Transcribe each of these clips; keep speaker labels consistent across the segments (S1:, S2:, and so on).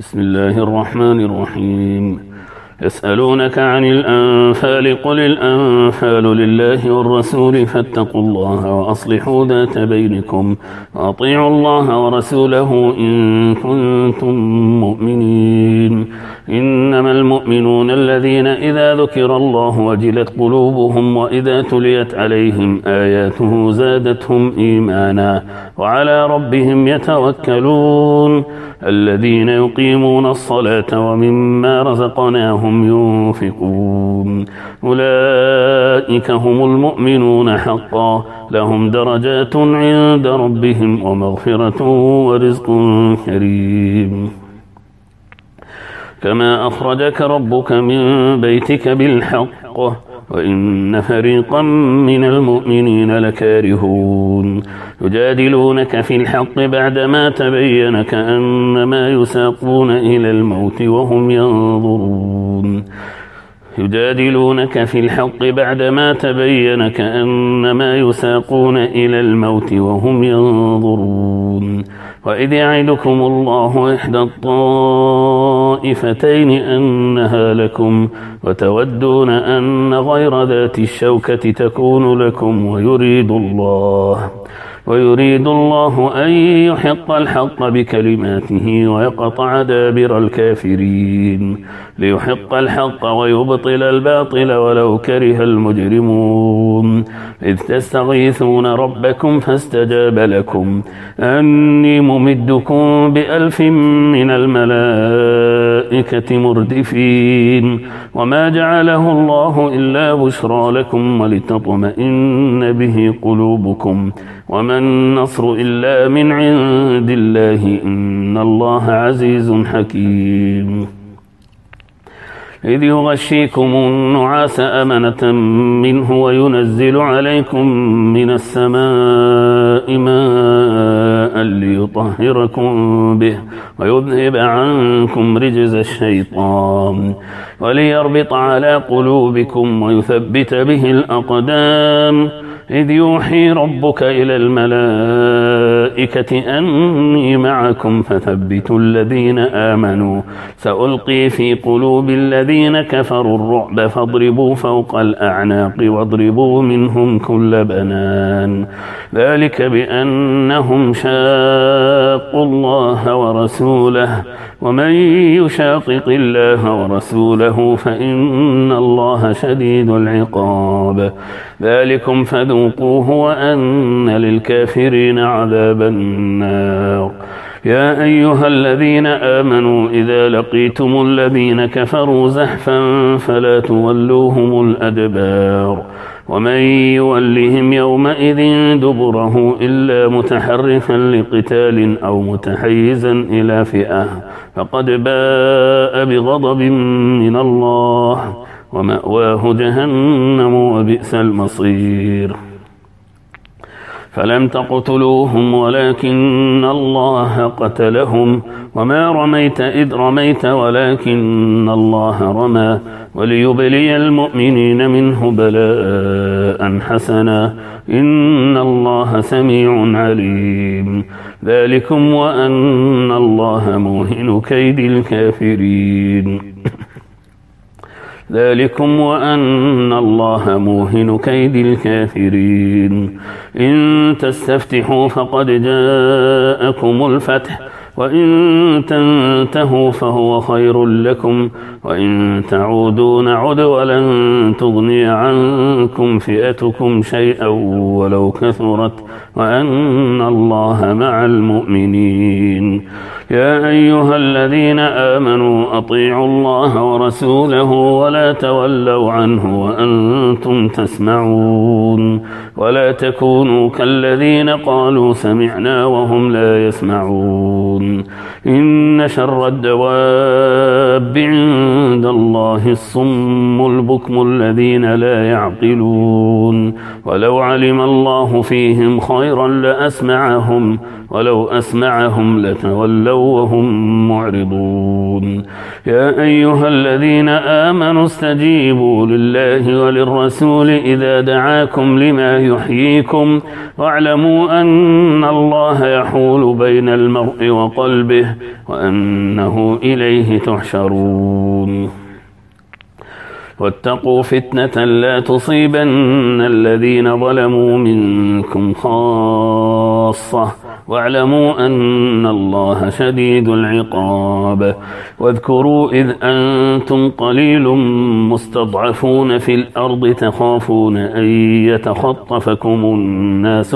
S1: بسم الله الرحمن الرحيم. يسألونك عن الأنفال قل الأنفال لله والرسول فاتقوا الله وأصلحوا ذات بينكم وأطيعوا الله ورسوله إن كنتم مؤمنين. إنما المؤمنون الذين إذا ذكر الله وجلت قلوبهم وإذا تليت عليهم آياته زادتهم إيمانا وعلى ربهم يتوكلون. الذين يقيمون الصلاة ومما رزقناهم ينفقون أولئك هم المؤمنون حقا لهم درجات عند ربهم ومغفرة ورزق كريم. كما أخرجك ربك من بيتك بالحق وإن فريقا من المؤمنين لكارهون يجادلونك في الحق بعدما تبين كأنما يساقون إلى الموت وهم ينظرون. يجادلونك في الحق بعدما تبين كأنما يساقون إلى الموت وهم ينظرون. وإذ يعدكم الله إحدى الطائفتين أنها لكم وتودون أن غير ذات الشوكة تكون لكم ويريد الله أن يحق الحق بكلماته ويقطع دابر الكافرين ليحق الحق ويبطل الباطل ولو كره المجرمون. إذ تستغيثون ربكم فاستجاب لكم أني ممدكم ب1000 من الملائكة مردفين وما جعله الله إلا بشرى لكم ولتطمئن به قلوبكم وما النصر إلا من عند الله إن الله عزيز حكيم. إذ يغشيكم النعاس أمنة منه وينزل عليكم من السماء ماء ليطهركم به ويذهب عنكم رجز الشيطان وليربط على قلوبكم ويثبت به الأقدام. إذ يوحي ربك إلى الملائكة أني معكم فثبتوا الذين آمنوا سألقي في قلوب الذين كفروا الرعب فاضربوا فوق الأعناق واضربوا منهم كل بنان. ذلك بأنهم شاقوا الله ورسوله ومن يشاقق الله ورسوله فإن الله شديد العقاب. ذلكم فذوقوه وأن للكافرين عذاب النار. يا أيها الذين آمنوا إذا لقيتم الذين كفروا زحفا فلا تولوهم الأدبار ومن يولهم يومئذ دبره إلا متحرفا لقتال أو متحيزا إلى فئة فقد باء بغضب من الله ومأواه جهنم وبئس المصير. فلم تقتلوهم ولكن الله قتلهم وما رميت إذ رميت ولكن الله رمى وليبلي المؤمنين منه بلاء حسنا إن الله سميع عليم. ذلكم وأن الله موهن كيد الكافرين. ذلكم وأن الله موهن كيد الكافرين. إن تستفتحوا فقد جاءكم الفتح وإن تنتهوا فهو خير لكم وإن تعودوا نعد ولن تغني عنكم فئتكم شيئا ولو كثرت وأن الله مع المؤمنين. يا أيها الذين آمنوا أطيعوا الله ورسوله ولا تولوا عنه وأنتم تسمعون ولا تكونوا كالذين قالوا سمعنا وهم لا يسمعون. إن شر الدواب عند الله الصم البكم الذين لا يعقلون ولو علم الله فيهم خيرا لأسمعهم ولو أسمعهم لتولوا وهم معرضون. يا أيها الذين آمنوا استجيبوا لله وللرسول إذا دعاكم لما يحييكم واعلموا أن الله يحول بين المرء وقلبه وأنه إليه تحشرون. واتقوا فتنة لا تصيبن الذين ظلموا منكم خاصة واعلموا أن الله شديد العقاب. واذكروا إذ أنتم قليل مستضعفون في الأرض تخافون أن يتخطفكم الناس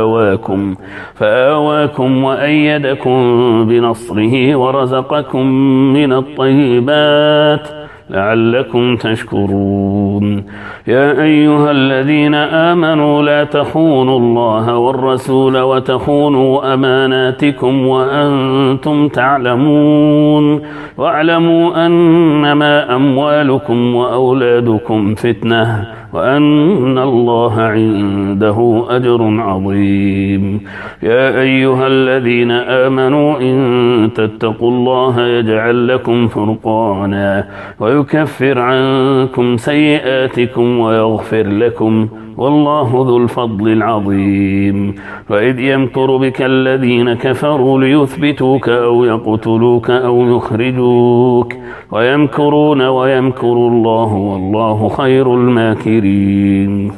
S1: فآواكم وأيدكم بنصره ورزقكم من الطيبات لعلكم تشكرون. يا أيها الذين آمنوا لا تخونوا الله والرسول وتخونوا أماناتكم وأنتم تعلمون واعلموا أنما أموالكم وأولادكم فتنة وأن الله عنده أجر عظيم. يا أيها الذين آمنوا إن تتقوا الله يجعل لكم فرقانا ويكفر عنكم سيئاتكم ويغفر لكم والله ذو الفضل العظيم. وإذ يمكر بك الذين كفروا ليثبتوك أو يقتلوك أو يخرجوك ويمكرون ويمكر الله والله خير الماكرين.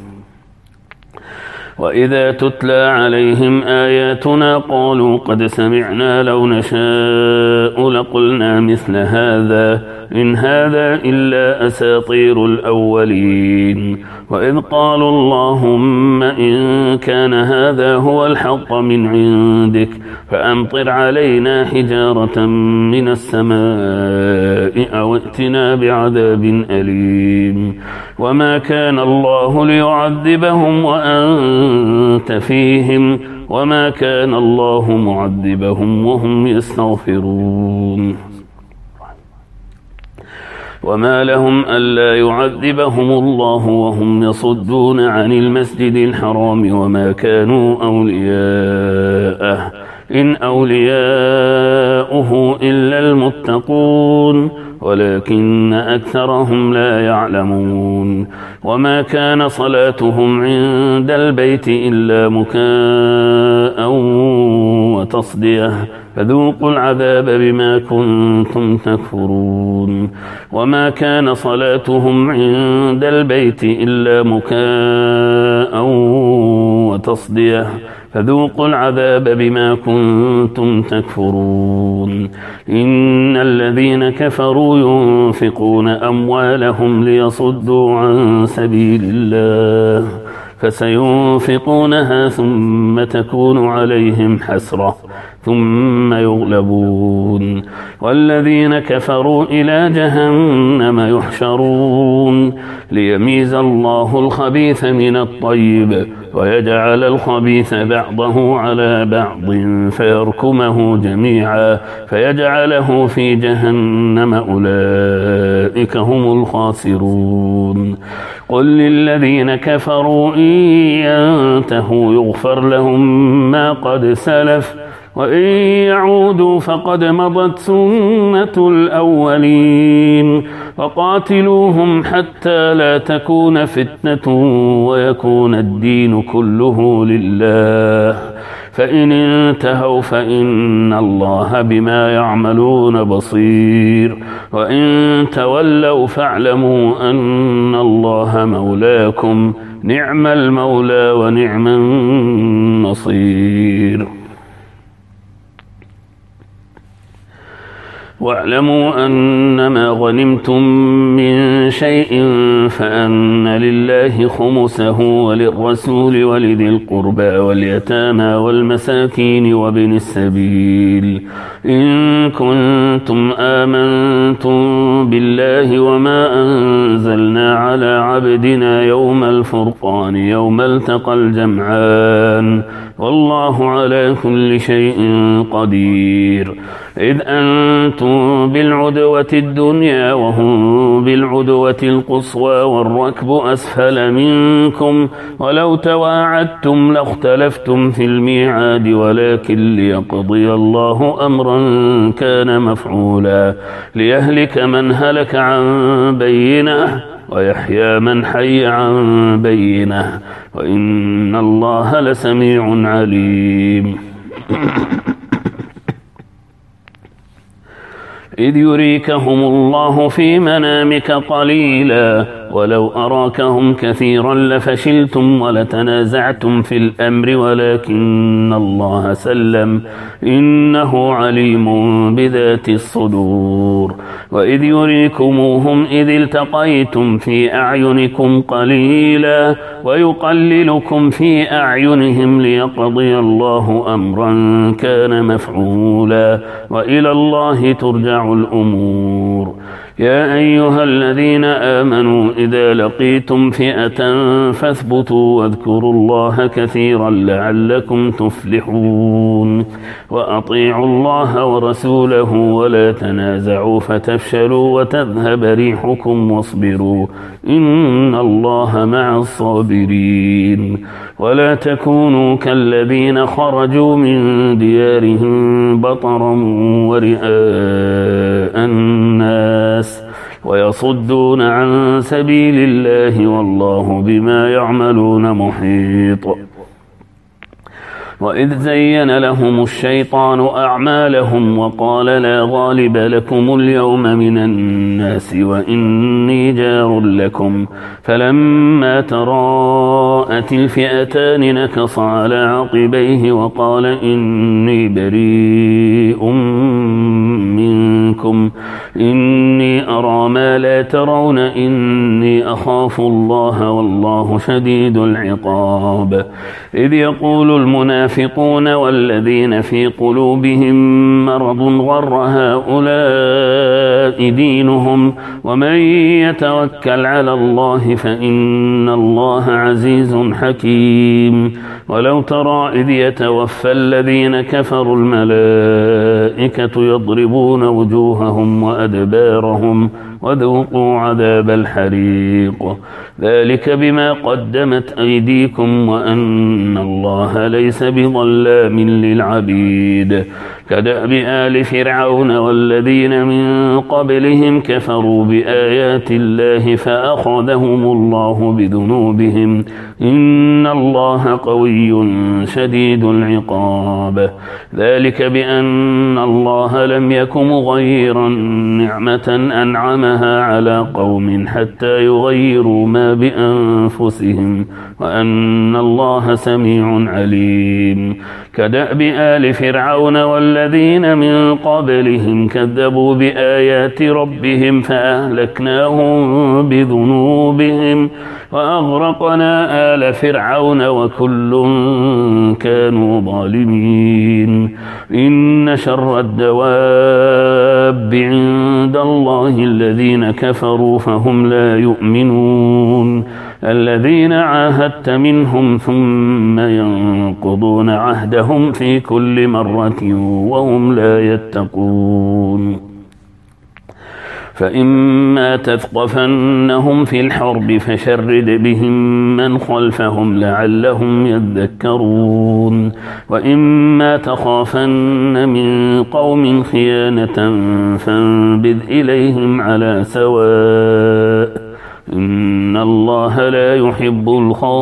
S1: وإذا تتلى عليهم آياتنا قالوا قد سمعنا لو نشاء لقلنا مثل هذا إن هذا إلا أساطير الأولين. وإذ قالوا اللهم إن كان هذا هو الحق من عندك فأمطر علينا حجارة من السماء أو ائتنا بعذاب أليم. وما كان الله ليعذبهم وأنت فيهم وما كان الله معذبهم وهم يستغفرون. وما لهم ألا يعذبهم الله وهم يصدون عن المسجد الحرام وما كانوا أولياءه إن أولياؤه إلا المتقون ولكن أكثرهم لا يعلمون. وما كان صلاتهم عند البيت إلا مكاء وتصدية فذوقوا العذاب بما كنتم تكفرون. وما كان صلاتهم عند البيت إلا مكاء وتصدية فذوقوا العذاب بما كنتم تكفرون. إن الذين كفروا ينفقون أموالهم ليصدوا عن سبيل الله فسينفقونها ثم تكون عليهم حسرة ثم يغلبون والذين كفروا إلى جهنم يحشرون ليميز الله الخبيث من الطيب ويجعل الخبيث بعضه على بعض فيركمه جميعا فيجعله في جهنم أولئك هم الخاسرون. قل للذين كفروا إن ينتهوا يغفر لهم ما قد سلف وإن يعودوا فقد مضت سنة الأولين وقاتلوهم حتى لا تكون فتنة ويكون الدين كله لله فإن انتهوا فإن الله بما يعملون بصير وإن تولوا فاعلموا أن الله مولاكم نعم المولى ونعم النصير. واعلموا أنما غنمتم من شيء فأن لله خمسه وللرسول ولذي القربى واليتامى والمساكين وابن السبيل إن كنتم آمنتم بالله وما أنزلنا على عبدنا يوم الفرقان يوم التقى الجمعان والله على كل شيء قدير. إذ أنتم بالعدوة الدنيا وهم بالعدوة القصوى والركب أسفل منكم ولو تواعدتم لاختلفتم في الميعاد ولكن ليقضي الله أمرا كان مفعولا ليهلك من هلك عن بينه ويحيى من حي عن بينه وإن الله لسميع عليم. إذ يريكهم الله في منامك قليلا ولو أراكهم كثيرا لفشلتم ولتنازعتم في الأمر ولكن الله سلم إنه عليم بذات الصدور. وإذ يريكموهم إذ التقيتم في أعينكم قليلا ويقللكم في أعينهم ليقضي الله أمرا كان مفعولا وإلى الله ترجع الأمور. يا أيها الذين آمنوا إذا لقيتم فئة فاثبتوا واذكروا الله كثيرا لعلكم تفلحون. وأطيعوا الله ورسوله ولا تنازعوا فتفشلوا وتذهب ريحكم واصبروا إن الله مع الصابرين. ولا تكونوا كالذين خرجوا من ديارهم بطرا ورئاء الناس ويصدون عن سبيل الله والله بما يعملون محيط. وإذ زين لهم الشيطان أعمالهم وقال لا غالب لكم اليوم من الناس وإني جار لكم فلما تراءت الفئتان نكص على عقبيه وقال إني بريء منكم إني أرى ما لا ترون إني أخاف الله والله شديد العقاب. إذ يقول المنافقون والذين في قلوبهم مرض غر هؤلاء دينهم ومن يتوكل على الله فإن الله عزيز حكيم. ولو ترى إذ يتوفى الذين كفروا الملائكة يضربون وجوههم وأدبارهم وذوقوا عذاب الحريق ذلك بما قدمت أيديكم وأن الله ليس بظلام للعبيد. كدأب آل فرعون والذين من قبلهم كفروا بآيات الله فأخذهم الله بذنوبهم إن الله قوي شديد العقاب. ذلك بأن الله لم يك مغيرا نعمة أنعمها على قوم حتى يغيروا ما بأنفسهم وأن الله سميع عليم. كدأب آل فرعون والذين من قبلهم كذبوا بآيات ربهم فأهلكناهم بذنوبهم وأغرقنا آل فرعون وكل كانوا ظالمين. إن شر الدواب عند الله الذين كفروا فهم لا يؤمنون الذين عاهدت منهم ثم ينقضون عهدهم في كل مرة وهم لا يتقون. فإما تثقفنهم في الحرب فشرد بهم من خلفهم لعلهم يذكرون. وإما تخافن من قوم خيانة فانبذ إليهم على سواء إن الله لا يحب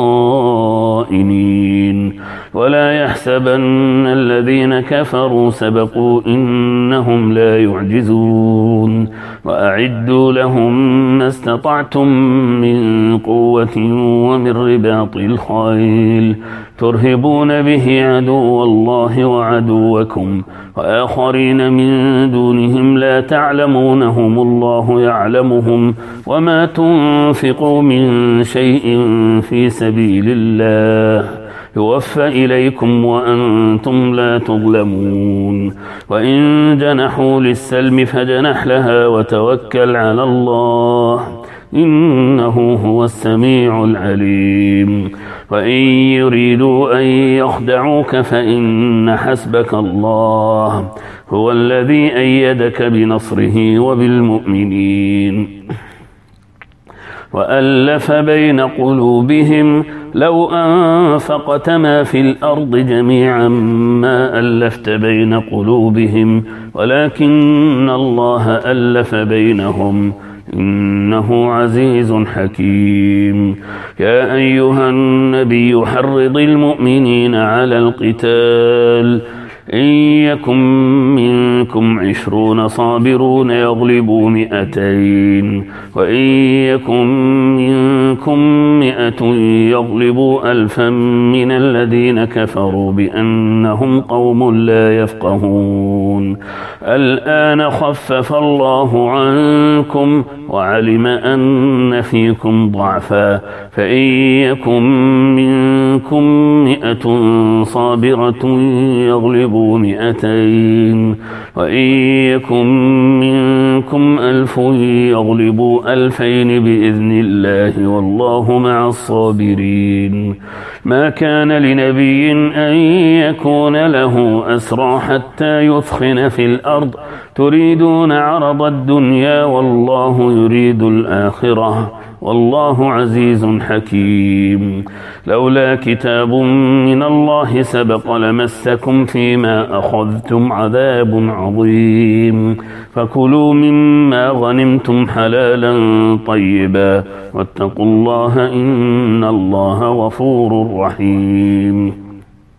S1: الخائنين. ولا يحسبن الذين كفروا سبقوا إنهم لا يعجزون. وأعدوا لهم ما استطعتم من قوة ومن رباط الخيل ترهبون به عدو الله وعدوكم وآخرين من دونهم لا تعلمونهم الله يعلمهم وما تنفقوا من شيء في سبيل الله يوفى إليكم وأنتم لا تظلمون. وإن جنحوا للسلم فجنح لها وتوكل على الله إنه هو السميع العليم. وإن يريدوا أن يخدعوك فإن حسبك الله هو الذي أيدك بنصره وبالمؤمنين. وألف بين قلوبهم لو أنفقت ما في الأرض جميعا ما ألفت بين قلوبهم ولكن الله ألف بينهم إنه عزيز حكيم. يا أيها النبي حرض المؤمنين على القتال إن يكن منكم 20 صابرون يغلبوا 200 وإن يكن منكم 100 يغلبوا 1000 من الذين كفروا بأنهم قوم لا يفقهون. الآن خفف الله عنكم وعلم أن فيكم ضعفا فإن يكن منكم 100 صابرة يغلبوا 200 وإن يكن منكم 1000 يغلبوا 2000 بإذن الله والله مع الصابرين. ما كان لنبي أن يكون له أسرى حتى يثخن في الأرض تريدون عرض الدنيا والله يريد الآخرة والله عزيز حكيم. لولا كتاب من الله سبق لمسكم فيما أخذتم عذاب عظيم. فكلوا مما غنمتم حلالا طيبا واتقوا الله إن الله غفور رحيم.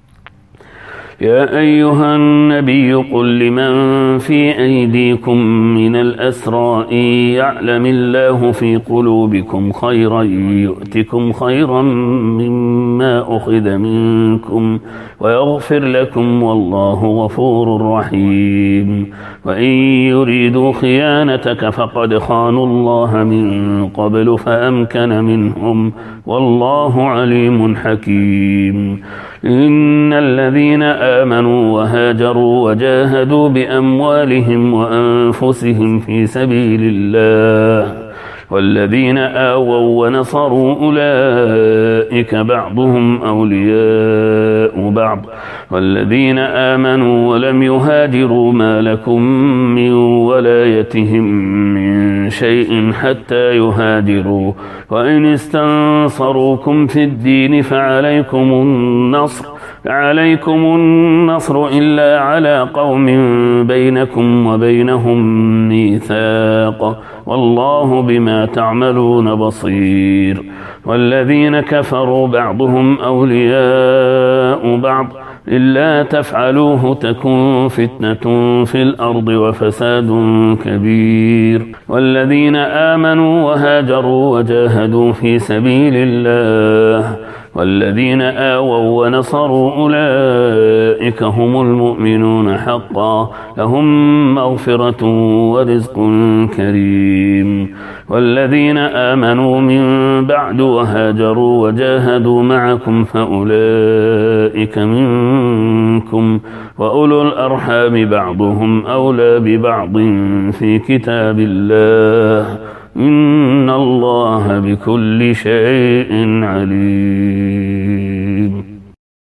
S1: يا أيها النبي قل لمن في أيديكم من الأسرى إن يعلم الله في قلوبكم خيرا يؤتكم خيرا مما أخذ منكم ويغفر لكم والله غفور رحيم. وإن يريدوا خيانتك فقد خانوا الله من قبل فأمكن منهم والله عليم حكيم. إن الذين آمنوا وهاجروا وجاهدوا بأموالهم وأنفسهم في سبيل الله والذين آووا ونصروا أولئك بعضهم أولياء بعض والذين آمنوا ولم يهاجروا ما لكم من ولايتهم من شيء حتى يهاجروا وإن استنصروكم في الدين فعليكم النصر إلا على قوم بينكم وبينهم ميثاق والله بما تعملون بصير. والذين كفروا بعضهم أولياء بعض إلا تفعلوه تكن فتنة في الأرض وفساد كبير. والذين آمنوا وهاجروا وجاهدوا في سبيل الله والذين آووا ونصروا أولئك هم المؤمنون حقا لهم مغفرة ورزق كريم. والذين آمنوا من بعد وهاجروا وجاهدوا معكم فأولئك منكم وأولو الأرحام بعضهم أولى ببعض في كتاب الله إن الله بكل شيء عليم.